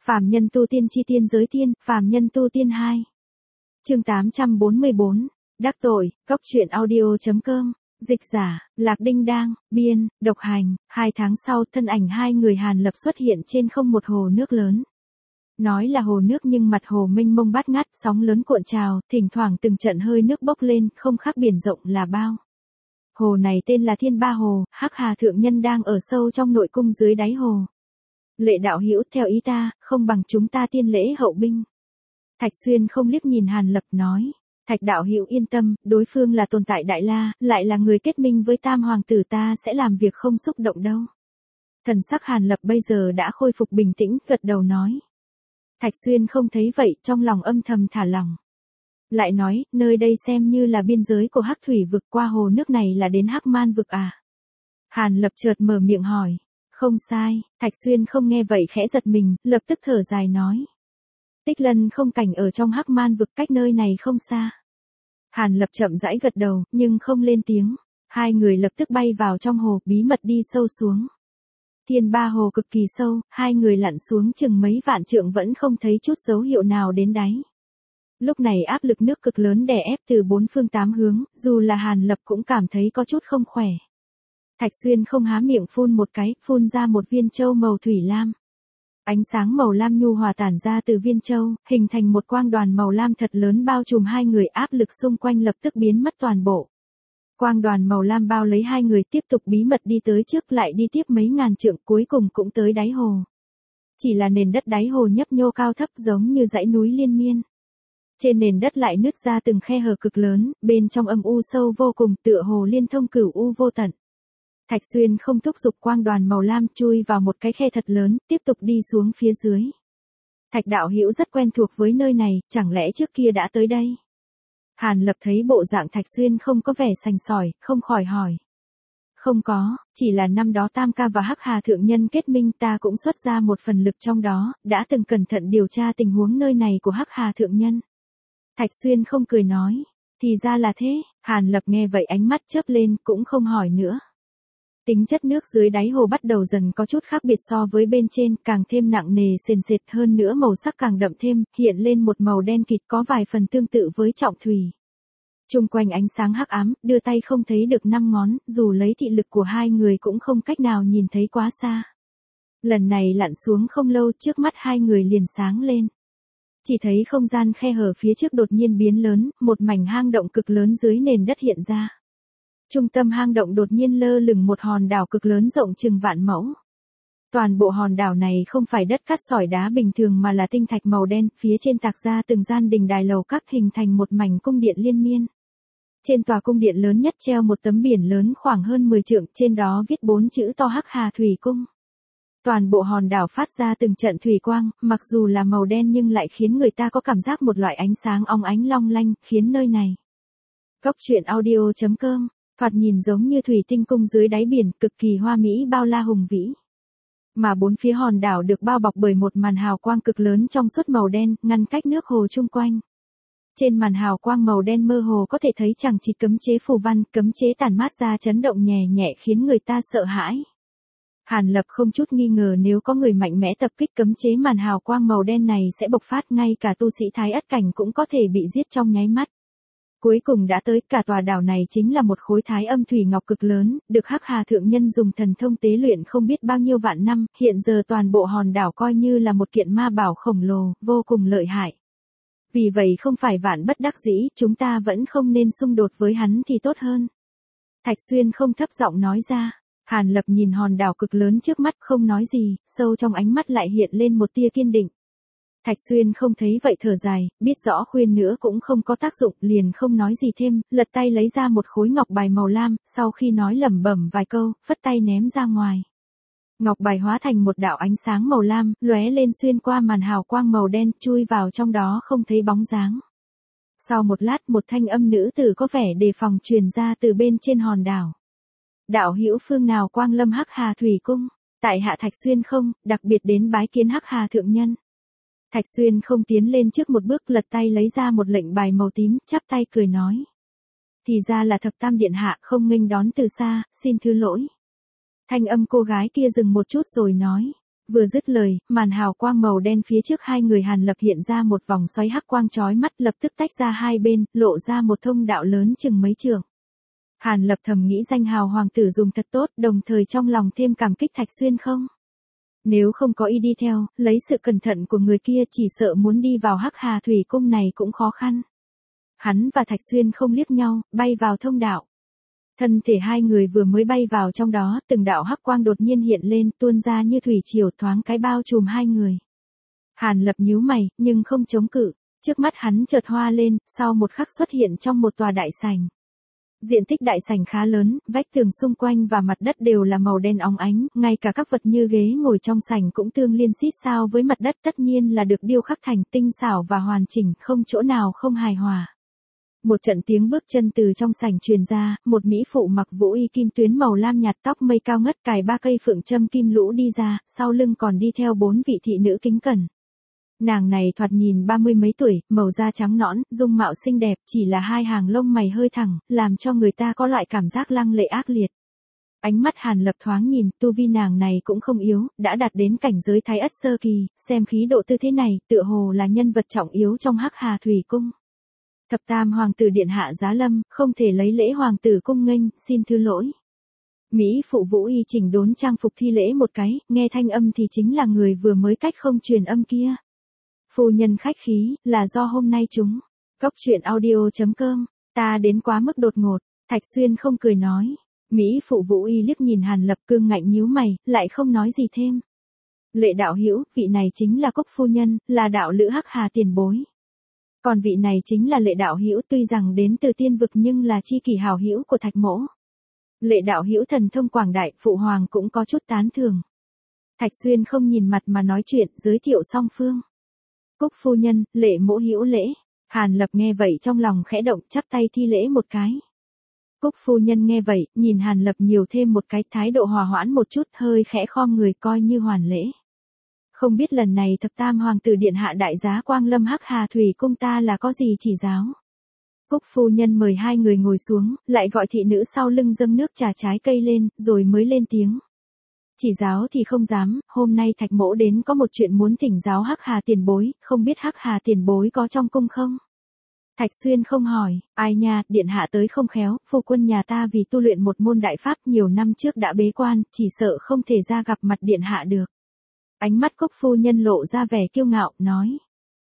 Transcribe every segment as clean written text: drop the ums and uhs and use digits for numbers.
Phàm nhân tu tiên chi tiên giới tiên, phàm nhân tu tiên 2. Chương 844, đắc tội, cốc truyện audio.com, dịch giả, Lạc Đinh Đang, biên, độc hành. 2 tháng sau, thân ảnh hai người Hàn Lập xuất hiện trên không một hồ nước lớn. Nói là hồ nước nhưng mặt hồ mênh mông bát ngát, sóng lớn cuộn trào, thỉnh thoảng từng trận hơi nước bốc lên, không khác biển rộng là bao. Hồ này tên là Thiên Ba Hồ, Hắc Hà thượng nhân đang ở sâu trong nội cung dưới đáy hồ. Lệ đạo hữu, theo ý ta, không bằng chúng ta tiên lễ hậu binh. Thạch Xuyên không liếc nhìn Hàn Lập nói. Thạch đạo hữu yên tâm, đối phương là tồn tại đại la, lại là người kết minh với Tam Hoàng tử, ta sẽ làm việc không xúc động đâu. Thần sắc Hàn Lập bây giờ đã khôi phục bình tĩnh, gật đầu nói. Thạch Xuyên không thấy vậy, trong lòng âm thầm thả lỏng. Lại nói, nơi đây xem như là biên giới của Hắc Thủy vực, qua hồ nước này là đến Hắc Man vực à? Hàn Lập chợt mở miệng hỏi. Không sai, Thạch Xuyên không nghe vậy khẽ giật mình, lập tức thở dài nói. Tích Lân không cảnh ở trong Hắc Man vực, cách nơi này không xa. Hàn Lập chậm rãi gật đầu, nhưng không lên tiếng. Hai người lập tức bay vào trong hồ, bí mật đi sâu xuống. Thiên Ba Hồ cực kỳ sâu, hai người lặn xuống chừng mấy vạn trượng vẫn không thấy chút dấu hiệu nào đến đáy. Lúc này áp lực nước cực lớn đè ép từ bốn phương tám hướng, dù là Hàn Lập cũng cảm thấy có chút không khỏe. Thạch Xuyên không há miệng phun một cái, phun ra một viên châu màu thủy lam. Ánh sáng màu lam nhu hòa tản ra từ viên châu, hình thành một quang đoàn màu lam thật lớn bao trùm hai người, áp lực xung quanh lập tức biến mất toàn bộ. Quang đoàn màu lam bao lấy hai người, tiếp tục bí mật đi tới trước, lại đi tiếp mấy ngàn trượng, cuối cùng cũng tới đáy hồ. Chỉ là nền đất đáy hồ nhấp nhô cao thấp giống như dãy núi liên miên. Trên nền đất lại nứt ra từng khe hở cực lớn, bên trong âm u sâu vô cùng, tựa hồ liên thông cửu u vô tận. Thạch Xuyên không thúc giục quang đoàn màu lam, chui vào một cái khe thật lớn, tiếp tục đi xuống phía dưới. Thạch đạo hữu rất quen thuộc với nơi này, chẳng lẽ trước kia đã tới đây? Hàn Lập thấy bộ dạng Thạch Xuyên không có vẻ sành sỏi, không khỏi hỏi. Không có, chỉ là năm đó Tam Ca và Hắc Hà thượng nhân kết minh, ta cũng xuất ra một phần lực trong đó, đã từng cẩn thận điều tra tình huống nơi này của Hắc Hà thượng nhân. Thạch Xuyên không cười nói. Thì ra là thế. Hàn Lập nghe vậy ánh mắt chớp lên, cũng không hỏi nữa. Tính chất nước dưới đáy hồ bắt đầu dần có chút khác biệt so với bên trên, càng thêm nặng nề sền sệt, hơn nữa màu sắc càng đậm thêm, hiện lên một màu đen kịt, có vài phần tương tự với trọng thủy. Chung quanh ánh sáng hắc ám, đưa tay không thấy được 5 ngón, dù lấy thị lực của hai người cũng không cách nào nhìn thấy quá xa. Lần này lặn xuống không lâu, trước mắt hai người liền sáng lên. Chỉ thấy không gian khe hở phía trước đột nhiên biến lớn, một mảnh hang động cực lớn dưới nền đất hiện ra. Trung tâm hang động đột nhiên lơ lửng một hòn đảo cực lớn rộng chừng vạn mẫu. Toàn bộ hòn đảo này không phải đất cát sỏi đá bình thường mà là tinh thạch màu đen, phía trên tạc ra từng gian đình đài lầu các, hình thành một mảnh cung điện liên miên. Trên tòa cung điện lớn nhất treo một tấm biển lớn khoảng hơn 10 trượng, trên đó viết 4 chữ to Hắc Hà Thủy Cung. Toàn bộ hòn đảo phát ra từng trận thủy quang, mặc dù là màu đen nhưng lại khiến người ta có cảm giác một loại ánh sáng óng ánh long lanh, khiến nơi này. Cốc truyện audio.com, thoạt nhìn giống như thủy tinh cung dưới đáy biển, cực kỳ hoa mỹ bao la hùng vĩ. Mà bốn phía hòn đảo được bao bọc bởi một màn hào quang cực lớn trong suốt màu đen, ngăn cách nước hồ chung quanh. Trên màn hào quang màu đen mơ hồ có thể thấy chằng chịt cấm chế phù văn, cấm chế tản mát ra chấn động nhẹ nhẹ khiến người ta sợ hãi. Hàn Lập không chút nghi ngờ nếu có người mạnh mẽ tập kích cấm chế màn hào quang màu đen này sẽ bộc phát, ngay cả tu sĩ Thái Ất cảnh cũng có thể bị giết trong nháy mắt. Cuối cùng đã tới, cả tòa đảo này chính là một khối thái âm thủy ngọc cực lớn, được Hắc Hà thượng nhân dùng thần thông tế luyện không biết bao nhiêu vạn năm, hiện giờ toàn bộ hòn đảo coi như là một kiện ma bảo khổng lồ, vô cùng lợi hại. Vì vậy không phải vạn bất đắc dĩ, chúng ta vẫn không nên xung đột với hắn thì tốt hơn. Thạch Xuyên không thấp giọng nói ra. Hàn Lập nhìn hòn đảo cực lớn trước mắt không nói gì, sâu trong ánh mắt lại hiện lên một tia kiên định. Thạch Xuyên không thấy vậy thở dài, biết rõ khuyên nữa cũng không có tác dụng, liền không nói gì thêm, lật tay lấy ra một khối ngọc bài màu lam, sau khi nói lẩm bẩm vài câu, phất tay ném ra ngoài. Ngọc bài hóa thành một đạo ánh sáng màu lam, lóe lên xuyên qua màn hào quang màu đen, chui vào trong đó không thấy bóng dáng. Sau một lát, một thanh âm nữ tử có vẻ đề phòng truyền ra từ bên trên hòn đảo. Đạo hữu phương nào quang lâm Hắc Hà Thủy Cung, tại hạ Thạch Xuyên không, đặc biệt đến bái kiến Hắc Hà thượng nhân. Thạch Xuyên không tiến lên trước một bước, lật tay lấy ra một lệnh bài màu tím, chắp tay cười nói. Thì ra là Thập Tam điện hạ, không nghênh đón từ xa, xin thứ lỗi. Thanh âm cô gái kia dừng một chút rồi nói. Vừa dứt lời, màn hào quang màu đen phía trước hai người Hàn Lập hiện ra một vòng xoáy hắc quang chói mắt lập tức tách ra hai bên, lộ ra một thông đạo lớn chừng mấy trượng. Hàn Lập thầm nghĩ danh hào hoàng tử dùng thật tốt, đồng thời trong lòng thêm cảm kích Thạch Xuyên không. Nếu không có y đi theo, lấy sự cẩn thận của người kia chỉ sợ muốn đi vào Hắc Hà Thủy Cung này cũng khó khăn. Hắn và Thạch Xuyên không liếc nhau, bay vào thông đạo. Thân thể hai người vừa mới bay vào trong đó, từng đạo hắc quang đột nhiên hiện lên, tuôn ra như thủy triều thoáng cái bao trùm hai người. Hàn Lập nhíu mày, nhưng không chống cự, trước mắt hắn chợt hoa lên, sau một khắc xuất hiện trong một tòa đại sảnh. Diện tích đại sảnh khá lớn, vách tường xung quanh và mặt đất đều là màu đen óng ánh, ngay cả các vật như ghế ngồi trong sảnh cũng tương liên xít sao với mặt đất, tất nhiên là được điêu khắc thành tinh xảo và hoàn chỉnh, không chỗ nào không hài hòa. Một trận tiếng bước chân từ trong sảnh truyền ra, một mỹ phụ mặc vũ y kim tuyến màu lam nhạt, tóc mây cao ngất, cài 3 cây phượng châm kim lũ đi ra, sau lưng còn đi theo 4 vị thị nữ kính cẩn. Nàng này thoạt nhìn 30 mấy tuổi, màu da trắng nõn, dung mạo xinh đẹp, chỉ là hai hàng lông mày hơi thẳng, làm cho người ta có loại cảm giác lăng lệ ác liệt. Ánh mắt Hàn Lập thoáng nhìn, tu vi nàng này cũng không yếu, đã đạt đến cảnh giới Thái Ất sơ kỳ, xem khí độ tư thế này, tựa hồ là nhân vật trọng yếu trong Hắc Hà Thủy Cung. Thập tam hoàng tử điện hạ giá lâm, không thể lấy lễ hoàng tử cung nghênh, xin thứ lỗi. Mỹ phụ vũ y chỉnh đốn trang phục thi lễ một cái, nghe thanh âm thì chính là người vừa mới cách không truyền âm kia. Phu nhân khách khí, là do hôm nay chúng. Cốc truyện audio.com, ta đến quá mức đột ngột, Thạch Xuyên không cười nói. Mỹ phụ vũ y liếc nhìn Hàn Lập cương ngạnh nhíu mày, lại không nói gì thêm. Lệ đạo hữu, vị này chính là Cốc phu nhân, là đạo lữ Hắc Hà tiền bối. Còn vị này chính là Lệ đạo hữu, tuy rằng đến từ tiên vực nhưng là chi kỷ hảo hữu của Thạch mỗ. Lệ đạo hữu thần thông quảng đại, phụ hoàng cũng có chút tán thưởng. Thạch Xuyên không nhìn mặt mà nói chuyện, giới thiệu song phương. Cúc phu nhân, Lệ mỗ hữu lễ. Hàn Lập nghe vậy trong lòng khẽ động, chắp tay thi lễ một cái. Cúc phu nhân nghe vậy, nhìn Hàn Lập nhiều thêm một cái, thái độ hòa hoãn một chút, hơi khẽ khom người coi như hoàn lễ. Không biết lần này thập tam hoàng tử điện hạ đại giá quang lâm Hắc Hà Thủy Cung ta là có gì chỉ giáo. Cúc phu nhân mời hai người ngồi xuống, lại gọi thị nữ sau lưng dâng nước trà trái cây lên, rồi mới lên tiếng. Chỉ giáo thì không dám, hôm nay Thạch mỗ đến có một chuyện muốn thỉnh giáo Hắc Hà tiền bối, không biết Hắc Hà tiền bối có trong cung không? Thạch Xuyên không hỏi, ai nha, điện hạ tới không khéo, phu quân nhà ta vì tu luyện một môn đại pháp nhiều năm trước đã bế quan, chỉ sợ không thể ra gặp mặt điện hạ được. Ánh mắt Cốc phu nhân lộ ra vẻ kiêu ngạo, nói.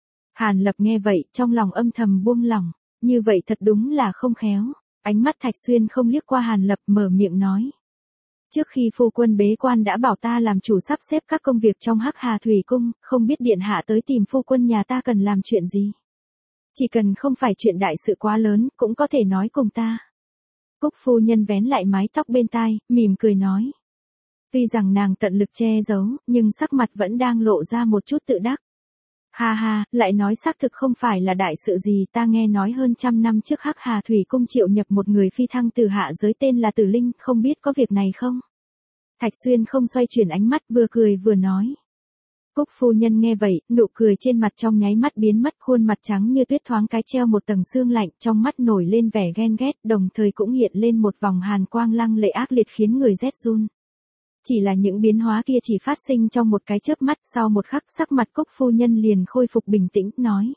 Hàn Lập nghe vậy, trong lòng âm thầm buông lỏng, như vậy thật đúng là không khéo. Ánh mắt Thạch Xuyên không liếc qua Hàn Lập, mở miệng nói. Trước khi phu quân bế quan đã bảo ta làm chủ sắp xếp các công việc trong Hắc Hà Thủy Cung, không biết điện hạ tới tìm phu quân nhà ta cần làm chuyện gì. Chỉ cần không phải chuyện đại sự quá lớn, cũng có thể nói cùng ta. Cúc phu nhân vén lại mái tóc bên tai, mỉm cười nói. Tuy rằng nàng tận lực che giấu, nhưng sắc mặt vẫn đang lộ ra một chút tự đắc. Ha ha, lại nói xác thực không phải là đại sự gì, ta nghe nói hơn 100 năm trước Hắc Hà Thủy Cung triệu nhập một người phi thăng từ hạ giới tên là Tử Linh, không biết có việc này không? Thạch Xuyên không xoay chuyển ánh mắt, vừa cười vừa nói. Cúc phu nhân nghe vậy, nụ cười trên mặt trong nháy mắt biến mất, khuôn mặt trắng như tuyết thoáng cái treo một tầng sương lạnh, trong mắt nổi lên vẻ ghen ghét, đồng thời cũng hiện lên một vòng hàn quang lăng lệ ác liệt khiến người rét run. Chỉ là những biến hóa kia chỉ phát sinh trong một cái chớp mắt, sau một khắc sắc mặt Cốc phu nhân liền khôi phục bình tĩnh, nói.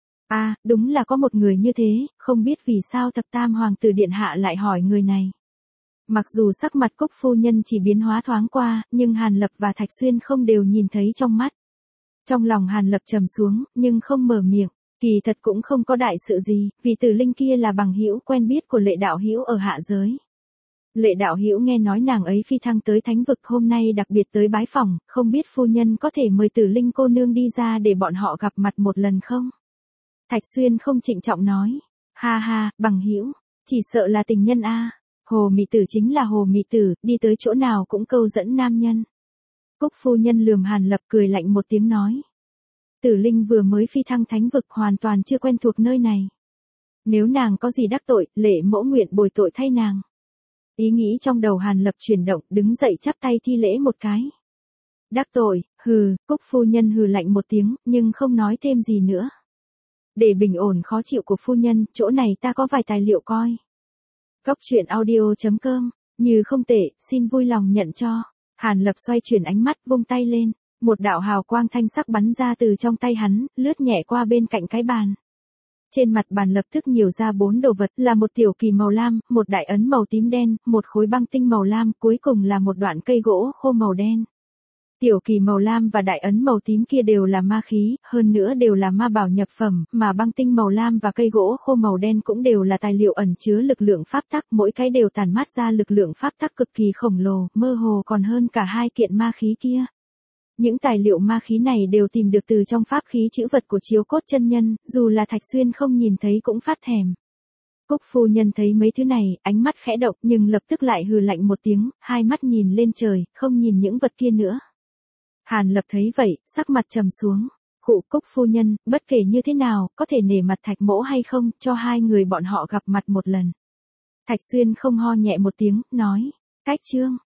Đúng là có một người như thế, không biết vì sao thập tam hoàng tử điện hạ lại hỏi người này. Mặc dù sắc mặt Cốc phu nhân chỉ biến hóa thoáng qua, nhưng Hàn Lập và Thạch Xuyên không đều nhìn thấy trong mắt. Trong lòng Hàn Lập trầm xuống, nhưng không mở miệng, kỳ thật cũng không có đại sự gì, vì Tử Linh kia là bằng hữu quen biết của Lệ đạo hữu ở hạ giới. Lệ đạo hữu nghe nói nàng ấy phi thăng tới thánh vực, hôm nay đặc biệt tới bái phỏng, không biết phu nhân có thể mời Tử Linh cô nương đi ra để bọn họ gặp mặt một lần không? Thạch Xuyên không trịnh trọng nói. Ha ha, bằng hữu, chỉ sợ là tình nhân a. Hồ Mị Tử chính là Hồ Mị Tử, đi tới chỗ nào cũng câu dẫn nam nhân. Cúc phu nhân lườm Hàn Lập cười lạnh một tiếng nói. Tử Linh vừa mới phi thăng thánh vực, hoàn toàn chưa quen thuộc nơi này. Nếu nàng có gì đắc tội, Lệ mỗ nguyện bồi tội thay nàng. Ý nghĩ trong đầu Hàn Lập chuyển động, đứng dậy chắp tay thi lễ một cái. Đắc tội, hừ, Cúc phu nhân hừ lạnh một tiếng, nhưng không nói thêm gì nữa. Để bình ổn khó chịu của phu nhân, chỗ này ta có vài tài liệu coi. Cốc truyện audio.com, như không tệ, xin vui lòng nhận cho. Hàn Lập xoay chuyển ánh mắt, vung tay lên. Một đạo hào quang thanh sắc bắn ra từ trong tay hắn, lướt nhẹ qua bên cạnh cái bàn. Trên mặt bàn lập tức nhiều ra 4 đồ vật, là một tiểu kỳ màu lam, một đại ấn màu tím đen, một khối băng tinh màu lam, cuối cùng là một đoạn cây gỗ khô màu đen. Tiểu kỳ màu lam và đại ấn màu tím kia đều là ma khí, hơn nữa đều là ma bảo nhập phẩm, mà băng tinh màu lam và cây gỗ khô màu đen cũng đều là tài liệu ẩn chứa lực lượng pháp tắc, mỗi cái đều tản mát ra lực lượng pháp tắc cực kỳ khổng lồ, mơ hồ còn hơn cả hai kiện ma khí kia. Những tài liệu ma khí này đều tìm được từ trong pháp khí chữ vật của Chiếu Cốt chân nhân, dù là Thạch Xuyên không nhìn thấy cũng phát thèm. Cúc phu nhân thấy mấy thứ này, ánh mắt khẽ động nhưng lập tức lại hừ lạnh một tiếng, hai mắt nhìn lên trời, không nhìn những vật kia nữa. Hàn Lập thấy vậy, sắc mặt trầm xuống. Cụ Cúc phu nhân, bất kể như thế nào, có thể nể mặt Thạch mỗ hay không, cho hai người bọn họ gặp mặt một lần. Thạch Xuyên không ho nhẹ một tiếng, nói, cách chương.